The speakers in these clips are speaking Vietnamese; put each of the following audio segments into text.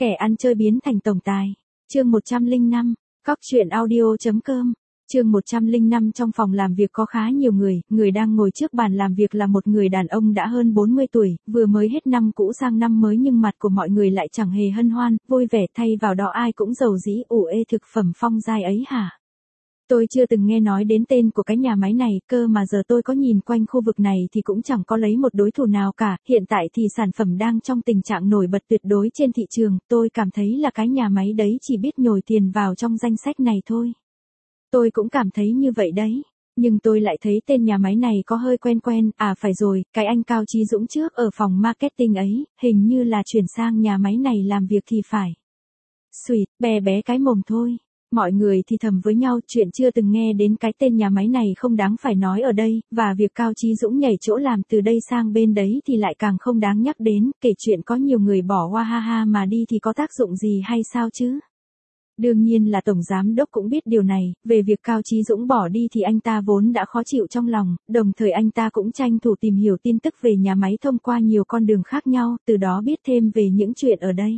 Kẻ ăn chơi biến thành tổng tài. Chương 105, Cóc truyện audio.com. Chương 105. Trong phòng làm việc có khá nhiều người đang ngồi trước bàn làm việc là một người đàn ông đã hơn 40 tuổi, vừa mới hết năm cũ sang năm mới nhưng mặt của mọi người lại chẳng hề hân hoan, vui vẻ, thay vào đó ai cũng rầu rĩ. Ủ ê, thực phẩm Phong Giai ấy hả? Tôi chưa từng nghe nói đến tên của cái nhà máy này, cơ mà giờ tôi có nhìn quanh khu vực này thì cũng chẳng có lấy một đối thủ nào cả, hiện tại thì sản phẩm đang trong tình trạng nổi bật tuyệt đối trên thị trường, tôi cảm thấy là cái nhà máy đấy chỉ biết nhồi tiền vào trong danh sách này thôi. Tôi cũng cảm thấy như vậy đấy. Nhưng tôi lại thấy tên nhà máy này có hơi quen quen, à phải rồi, cái anh Cao Chí Dũng trước ở phòng marketing ấy, hình như là chuyển sang nhà máy này làm việc thì phải. Xùi, bé bé cái mồm thôi. Mọi người thì thầm với nhau, chuyện chưa từng nghe đến cái tên nhà máy này không đáng phải nói ở đây, và việc Cao Chí Dũng nhảy chỗ làm từ đây sang bên đấy thì lại càng không đáng nhắc đến, kể chuyện có nhiều người bỏ qua ha ha mà đi thì có tác dụng gì hay sao chứ? Đương nhiên là Tổng Giám Đốc cũng biết điều này, về việc Cao Chí Dũng bỏ đi thì anh ta vốn đã khó chịu trong lòng, đồng thời anh ta cũng tranh thủ tìm hiểu tin tức về nhà máy thông qua nhiều con đường khác nhau, từ đó biết thêm về những chuyện ở đây.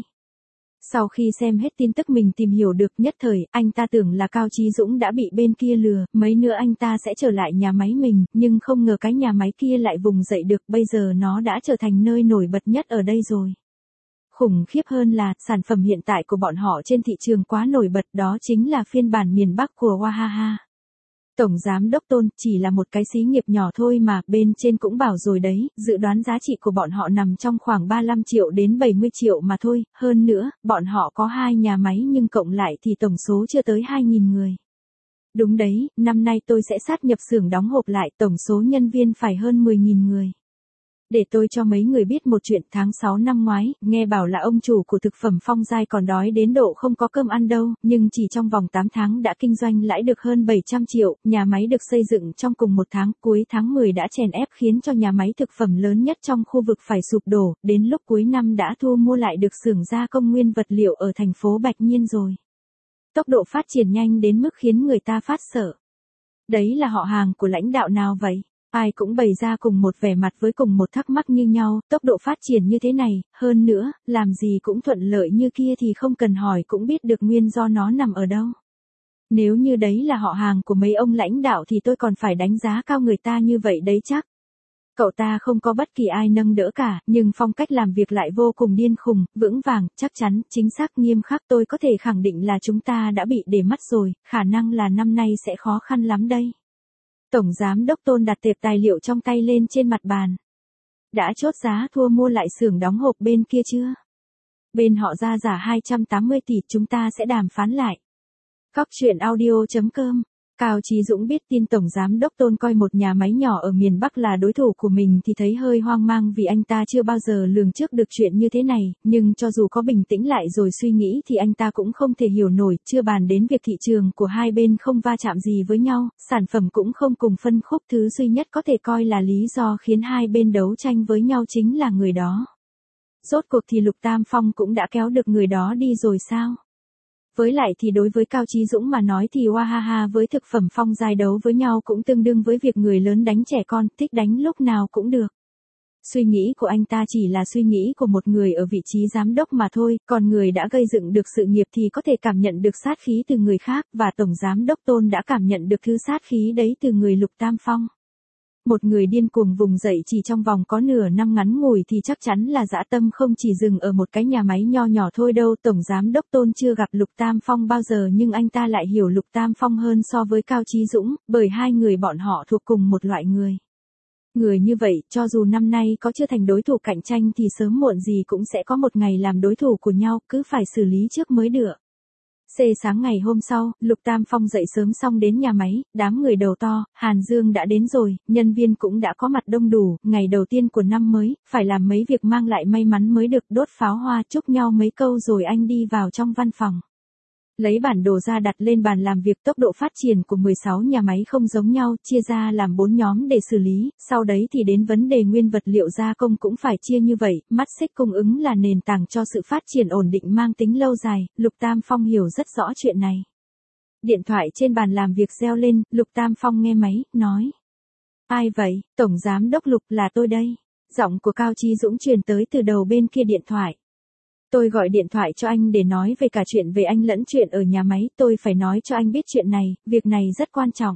Sau khi xem hết tin tức mình tìm hiểu được nhất thời, anh ta tưởng là Cao Chí Dũng đã bị bên kia lừa, mấy nữa anh ta sẽ trở lại nhà máy mình, nhưng không ngờ cái nhà máy kia lại vùng dậy được, bây giờ nó đã trở thành nơi nổi bật nhất ở đây rồi. Khủng khiếp hơn là, sản phẩm hiện tại của bọn họ trên thị trường quá nổi bật, đó chính là phiên bản miền Bắc của Wahaha. Tổng Giám Đốc Tôn, chỉ là một cái xí nghiệp nhỏ thôi mà, bên trên cũng bảo rồi đấy, dự đoán giá trị của bọn họ nằm trong khoảng 35 triệu đến 70 triệu mà thôi, hơn nữa, bọn họ có 2 nhà máy nhưng cộng lại thì tổng số chưa tới 2.000 người. Đúng đấy, năm nay tôi sẽ sát nhập xưởng đóng hộp lại, tổng số nhân viên phải hơn 10.000 người. Để tôi cho mấy người biết một chuyện, tháng 6 năm ngoái, nghe bảo là ông chủ của thực phẩm Phong Giai còn đói đến độ không có cơm ăn đâu, nhưng chỉ trong vòng 8 tháng đã kinh doanh lãi được hơn 700 triệu, nhà máy được xây dựng trong cùng một tháng, cuối tháng 10 đã chèn ép khiến cho nhà máy thực phẩm lớn nhất trong khu vực phải sụp đổ, đến lúc cuối năm đã thu mua lại được xưởng gia công nguyên vật liệu ở thành phố Bạch Nhiên rồi. Tốc độ phát triển nhanh đến mức khiến người ta phát sợ. Đấy là họ hàng của lãnh đạo nào vậy? Ai cũng bày ra cùng một vẻ mặt với cùng một thắc mắc như nhau, tốc độ phát triển như thế này, hơn nữa, làm gì cũng thuận lợi như kia thì không cần hỏi cũng biết được nguyên do nó nằm ở đâu. Nếu như đấy là họ hàng của mấy ông lãnh đạo thì tôi còn phải đánh giá cao người ta như vậy đấy chắc. Cậu ta không có bất kỳ ai nâng đỡ cả, nhưng phong cách làm việc lại vô cùng điên khùng, vững vàng, chắc chắn, chính xác, nghiêm khắc. Tôi có thể khẳng định là chúng ta đã bị để mắt rồi, khả năng là năm nay sẽ khó khăn lắm đây. Tổng Giám Đốc Tôn đặt tệp tài liệu trong tay lên trên mặt bàn. Đã chốt giá thua mua lại xưởng đóng hộp bên kia chưa? Bên họ ra giả 280 tỷ, chúng ta sẽ đàm phán lại. Cóc truyện audio.com. Cao Chí Dũng biết tin Tổng Giám Đốc Tôn coi một nhà máy nhỏ ở miền Bắc là đối thủ của mình thì thấy hơi hoang mang vì anh ta chưa bao giờ lường trước được chuyện như thế này, nhưng cho dù có bình tĩnh lại rồi suy nghĩ thì anh ta cũng không thể hiểu nổi, chưa bàn đến việc thị trường của hai bên không va chạm gì với nhau, sản phẩm cũng không cùng phân khúc, thứ duy nhất có thể coi là lý do khiến hai bên đấu tranh với nhau chính là người đó. Rốt cuộc thì Lục Tam Phong cũng đã kéo được người đó đi rồi sao? Với lại thì đối với Cao Chí Dũng mà nói thì Wahaha với thực phẩm Phong Giai đấu với nhau cũng tương đương với việc người lớn đánh trẻ con, thích đánh lúc nào cũng được. Suy nghĩ của anh ta chỉ là suy nghĩ của một người ở vị trí giám đốc mà thôi, còn người đã gây dựng được sự nghiệp thì có thể cảm nhận được sát khí từ người khác, và Tổng Giám Đốc Tôn đã cảm nhận được thứ sát khí đấy từ người Lục Tam Phong. Một người điên cuồng vùng dậy chỉ trong vòng có nửa năm ngắn ngủi thì chắc chắn là dã tâm không chỉ dừng ở một cái nhà máy nho nhỏ thôi đâu. Tổng Giám Đốc Tôn chưa gặp Lục Tam Phong bao giờ nhưng anh ta lại hiểu Lục Tam Phong hơn so với Cao Chí Dũng, bởi hai người bọn họ thuộc cùng một loại người. Người như vậy, cho dù năm nay có chưa thành đối thủ cạnh tranh thì sớm muộn gì cũng sẽ có một ngày làm đối thủ của nhau, cứ phải xử lý trước mới được. Sáng ngày hôm sau, Lục Tam Phong dậy sớm xong đến nhà máy, đám người đầu to, Hàn Dương đã đến rồi, nhân viên cũng đã có mặt đông đủ, ngày đầu tiên của năm mới, phải làm mấy việc mang lại may mắn mới được, đốt pháo hoa chúc nhau mấy câu rồi anh đi vào trong văn phòng. Lấy bản đồ ra đặt lên bàn làm việc, tốc độ phát triển của 16 nhà máy không giống nhau, chia ra làm 4 nhóm để xử lý, sau đấy thì đến vấn đề nguyên vật liệu gia công cũng phải chia như vậy, mắt xích cung ứng là nền tảng cho sự phát triển ổn định mang tính lâu dài, Lục Tam Phong hiểu rất rõ chuyện này. Điện thoại trên bàn làm việc reo lên, Lục Tam Phong nghe máy, nói. Ai vậy? Tổng Giám Đốc Lục, là tôi đây. Giọng của Cao Chí Dũng truyền tới từ đầu bên kia điện thoại. Tôi gọi điện thoại cho anh để nói về cả chuyện về anh lẫn chuyện ở nhà máy, tôi phải nói cho anh biết chuyện này, việc này rất quan trọng.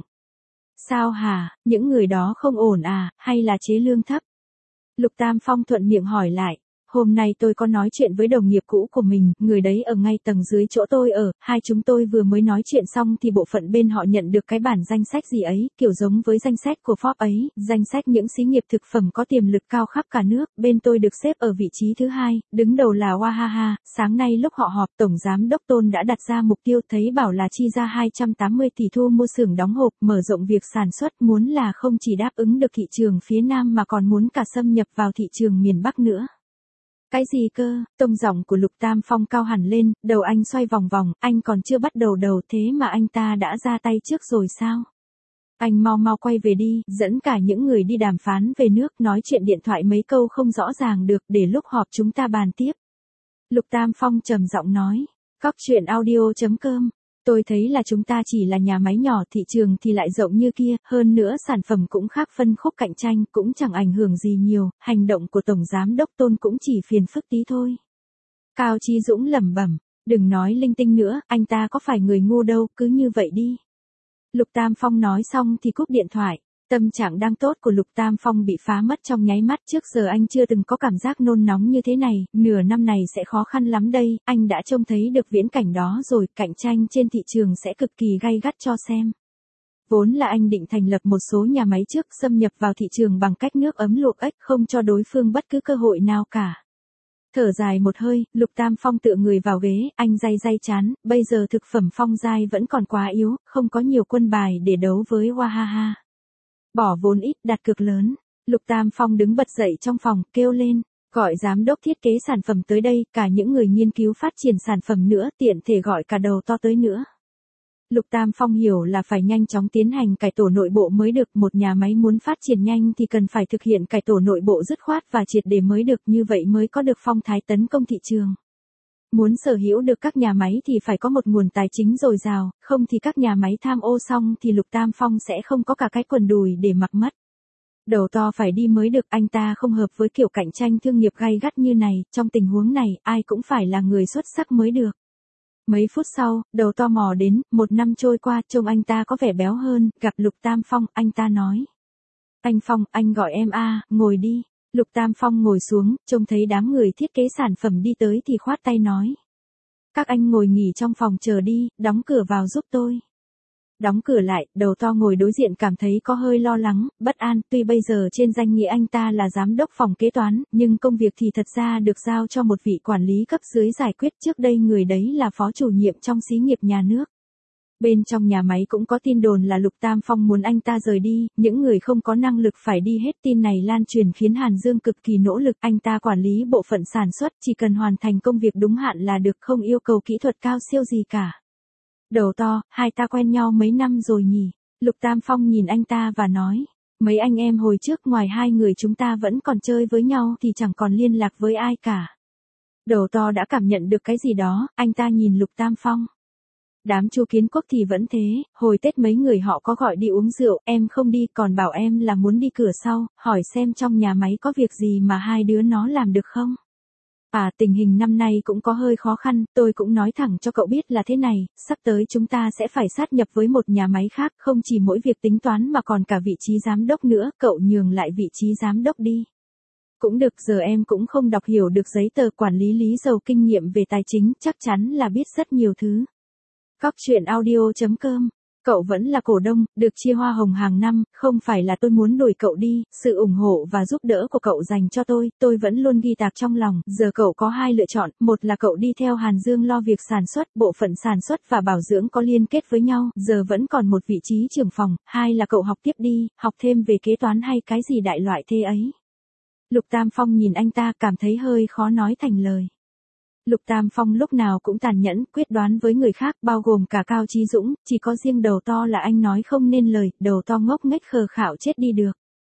Sao hả, những người đó không ổn à, hay là chế lương thấp? Lục Tam Phong thuận miệng hỏi lại. Hôm nay tôi có nói chuyện với đồng nghiệp cũ của mình, người đấy ở ngay tầng dưới chỗ tôi ở, hai chúng tôi vừa mới nói chuyện xong thì bộ phận bên họ nhận được cái bản danh sách gì ấy, kiểu giống với danh sách của Forbes ấy, danh sách những xí nghiệp thực phẩm có tiềm lực cao khắp cả nước, bên tôi được xếp ở vị trí thứ 2, đứng đầu là Wahaha. Sáng nay lúc họ họp, Tổng Giám đốc Tôn đã đặt ra mục tiêu thấy bảo là chi ra 280 tỷ thu mua xưởng đóng hộp, mở rộng việc sản xuất, muốn là không chỉ đáp ứng được thị trường phía Nam mà còn muốn cả xâm nhập vào thị trường miền Bắc nữa. Cái gì cơ? Tông giọng của Lục Tam Phong cao hẳn lên, đầu anh xoay vòng vòng, anh còn chưa bắt đầu thế mà anh ta đã ra tay trước rồi sao? Anh mau mau quay về đi, dẫn cả những người đi đàm phán về nước, nói chuyện điện thoại mấy câu không rõ ràng được, để lúc họp chúng ta bàn tiếp. Lục Tam Phong trầm giọng nói, Cóc truyện audio.com. Tôi thấy là chúng ta chỉ là nhà máy nhỏ, thị trường thì lại rộng như kia, hơn nữa sản phẩm cũng khác, phân khúc cạnh tranh cũng chẳng ảnh hưởng gì nhiều, hành động của Tổng Giám đốc Tôn cũng chỉ phiền phức tí thôi. Cao Chí Dũng lẩm bẩm, đừng nói linh tinh nữa, anh ta có phải người ngu đâu, cứ như vậy đi. Lục Tam Phong nói xong thì cúp điện thoại. Tâm trạng đang tốt của Lục Tam Phong bị phá mất trong nháy mắt, trước giờ anh chưa từng có cảm giác nôn nóng như thế này, nửa năm này sẽ khó khăn lắm đây, anh đã trông thấy được viễn cảnh đó rồi, cạnh tranh trên thị trường sẽ cực kỳ gay gắt cho xem. Vốn là anh định thành lập một số nhà máy trước, xâm nhập vào thị trường bằng cách nước ấm luộc ếch, không cho đối phương bất cứ cơ hội nào cả. Thở dài một hơi, Lục Tam Phong tựa người vào ghế, anh day chán, bây giờ thực phẩm Phong Giai vẫn còn quá yếu, không có nhiều quân bài để đấu với Wahaha. Bỏ vốn ít, đặt cược lớn. Lục Tam Phong đứng bật dậy trong phòng, kêu lên, gọi giám đốc thiết kế sản phẩm tới đây, cả những người nghiên cứu phát triển sản phẩm nữa, tiện thể gọi cả đầu to tới nữa. Lục Tam Phong hiểu là phải nhanh chóng tiến hành cải tổ nội bộ mới được, một nhà máy muốn phát triển nhanh thì cần phải thực hiện cải tổ nội bộ dứt khoát và triệt để mới được, như vậy mới có được phong thái tấn công thị trường. Muốn sở hữu được các nhà máy thì phải có một nguồn tài chính dồi dào, không thì các nhà máy tham ô xong thì Lục Tam Phong sẽ không có cả cái quần đùi để mặc mất. Đầu to phải đi mới được, anh ta không hợp với kiểu cạnh tranh thương nghiệp gay gắt như này, trong tình huống này, ai cũng phải là người xuất sắc mới được. Mấy phút sau, đầu to mò đến, một năm trôi qua, trông anh ta có vẻ béo hơn, gặp Lục Tam Phong, anh ta nói. Anh Phong, anh gọi em ngồi đi. Lục Tam Phong ngồi xuống, trông thấy đám người thiết kế sản phẩm đi tới thì khoát tay nói. Các anh ngồi nghỉ trong phòng chờ đi, đóng cửa vào giúp tôi. Đóng cửa lại, đầu to ngồi đối diện cảm thấy có hơi lo lắng, bất an, tuy bây giờ trên danh nghĩa anh ta là giám đốc phòng kế toán, nhưng công việc thì thật ra được giao cho một vị quản lý cấp dưới giải quyết, trước đây người đấy là phó chủ nhiệm trong xí nghiệp nhà nước. Bên trong nhà máy cũng có tin đồn là Lục Tam Phong muốn anh ta rời đi, những người không có năng lực phải đi hết, tin này lan truyền khiến Hàn Dương cực kỳ nỗ lực, anh ta quản lý bộ phận sản xuất, chỉ cần hoàn thành công việc đúng hạn là được, không yêu cầu kỹ thuật cao siêu gì cả. Đầu to, hai ta quen nhau mấy năm rồi nhỉ? Lục Tam Phong nhìn anh ta và nói, mấy anh em hồi trước ngoài hai người chúng ta vẫn còn chơi với nhau thì chẳng còn liên lạc với ai cả. Đầu to đã cảm nhận được cái gì đó, anh ta nhìn Lục Tam Phong. Đám Chu Kiến Quốc thì vẫn thế, hồi Tết mấy người họ có gọi đi uống rượu, em không đi, còn bảo em là muốn đi cửa sau, hỏi xem trong nhà máy có việc gì mà hai đứa nó làm được không. Tình hình năm nay cũng có hơi khó khăn, tôi cũng nói thẳng cho cậu biết là thế này, sắp tới chúng ta sẽ phải sát nhập với một nhà máy khác, không chỉ mỗi việc tính toán mà còn cả vị trí giám đốc nữa, cậu nhường lại vị trí giám đốc đi. Cũng được, giờ em cũng không đọc hiểu được giấy tờ quản lý giàu, kinh nghiệm về tài chính, chắc chắn là biết rất nhiều thứ. Cóc truyện audio.com. Cậu vẫn là cổ đông, được chia hoa hồng hàng năm, không phải là tôi muốn đuổi cậu đi, sự ủng hộ và giúp đỡ của cậu dành cho tôi vẫn luôn ghi tạc trong lòng, giờ cậu có hai lựa chọn, một là cậu đi theo Hàn Dương lo việc sản xuất, bộ phận sản xuất và bảo dưỡng có liên kết với nhau, giờ vẫn còn một vị trí trưởng phòng, hai là cậu học tiếp đi, học thêm về kế toán hay cái gì đại loại thế ấy. Lục Tam Phong nhìn anh ta cảm thấy hơi khó nói thành lời. Lục Tam Phong lúc nào cũng tàn nhẫn, quyết đoán với người khác, bao gồm cả Cao Chí Dũng, chỉ có riêng đầu to là anh nói không nên lời, đầu to ngốc nghếch khờ khạo chết đi được.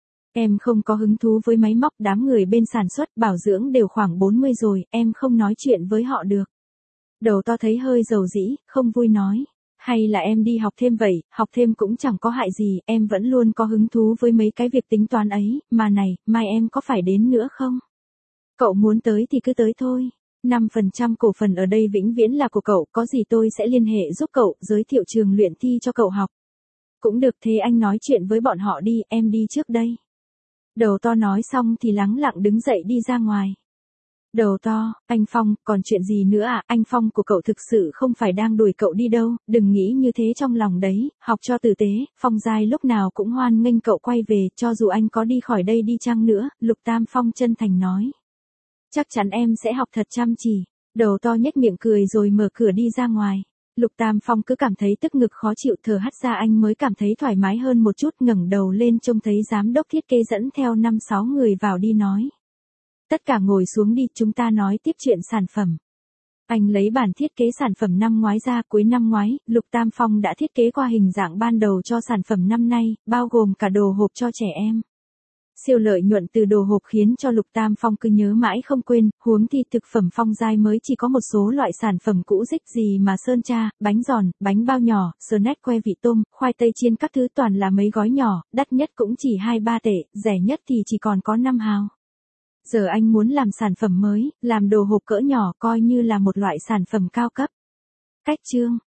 Em không có hứng thú với máy móc, đám người bên sản xuất, bảo dưỡng đều khoảng 40 rồi, em không nói chuyện với họ được. Đầu to thấy hơi dầu dĩ, không vui nói. Hay là em đi học thêm vậy, học thêm cũng chẳng có hại gì, em vẫn luôn có hứng thú với mấy cái việc tính toán ấy, mà này, mai em có phải đến nữa không? Cậu muốn tới thì cứ tới thôi. 5% cổ phần ở đây vĩnh viễn là của cậu, có gì tôi sẽ liên hệ giúp cậu, giới thiệu trường luyện thi cho cậu học. Cũng được, thế anh nói chuyện với bọn họ đi, em đi trước đây. Đầu to nói xong thì lắng lặng đứng dậy đi ra ngoài. Đầu to, anh Phong, còn chuyện gì nữa à? Anh Phong của cậu thực sự không phải đang đuổi cậu đi đâu, đừng nghĩ như thế trong lòng đấy, học cho tử tế, Phong Giai lúc nào cũng hoan nghênh cậu quay về, cho dù anh có đi khỏi đây đi chăng nữa, Lục Tam Phong chân thành nói. Chắc chắn em sẽ học thật chăm chỉ. Đầu to nhếch miệng cười rồi mở cửa đi ra ngoài. Lục Tam Phong cứ cảm thấy tức ngực khó chịu, thở hắt ra anh mới cảm thấy thoải mái hơn một chút, ngẩng đầu lên trông thấy giám đốc thiết kế dẫn theo 5-6 người vào đi nói. Tất cả ngồi xuống đi, chúng ta nói tiếp chuyện sản phẩm. Anh lấy bản thiết kế sản phẩm năm ngoái ra, cuối năm ngoái, Lục Tam Phong đã thiết kế qua hình dạng ban đầu cho sản phẩm năm nay, bao gồm cả đồ hộp cho trẻ em. Siêu lợi nhuận từ đồ hộp khiến cho Lục Tam Phong cứ nhớ mãi không quên, huống thi thực phẩm Phong Giai mới chỉ có một số loại sản phẩm cũ rích gì mà sơn tra, bánh giòn, bánh bao nhỏ, snack que vị tôm, khoai tây chiên các thứ toàn là mấy gói nhỏ, đắt nhất cũng chỉ 2-3 tệ, rẻ nhất thì chỉ còn có 5 hào. Giờ anh muốn làm sản phẩm mới, làm đồ hộp cỡ nhỏ coi như là một loại sản phẩm cao cấp. Cách chương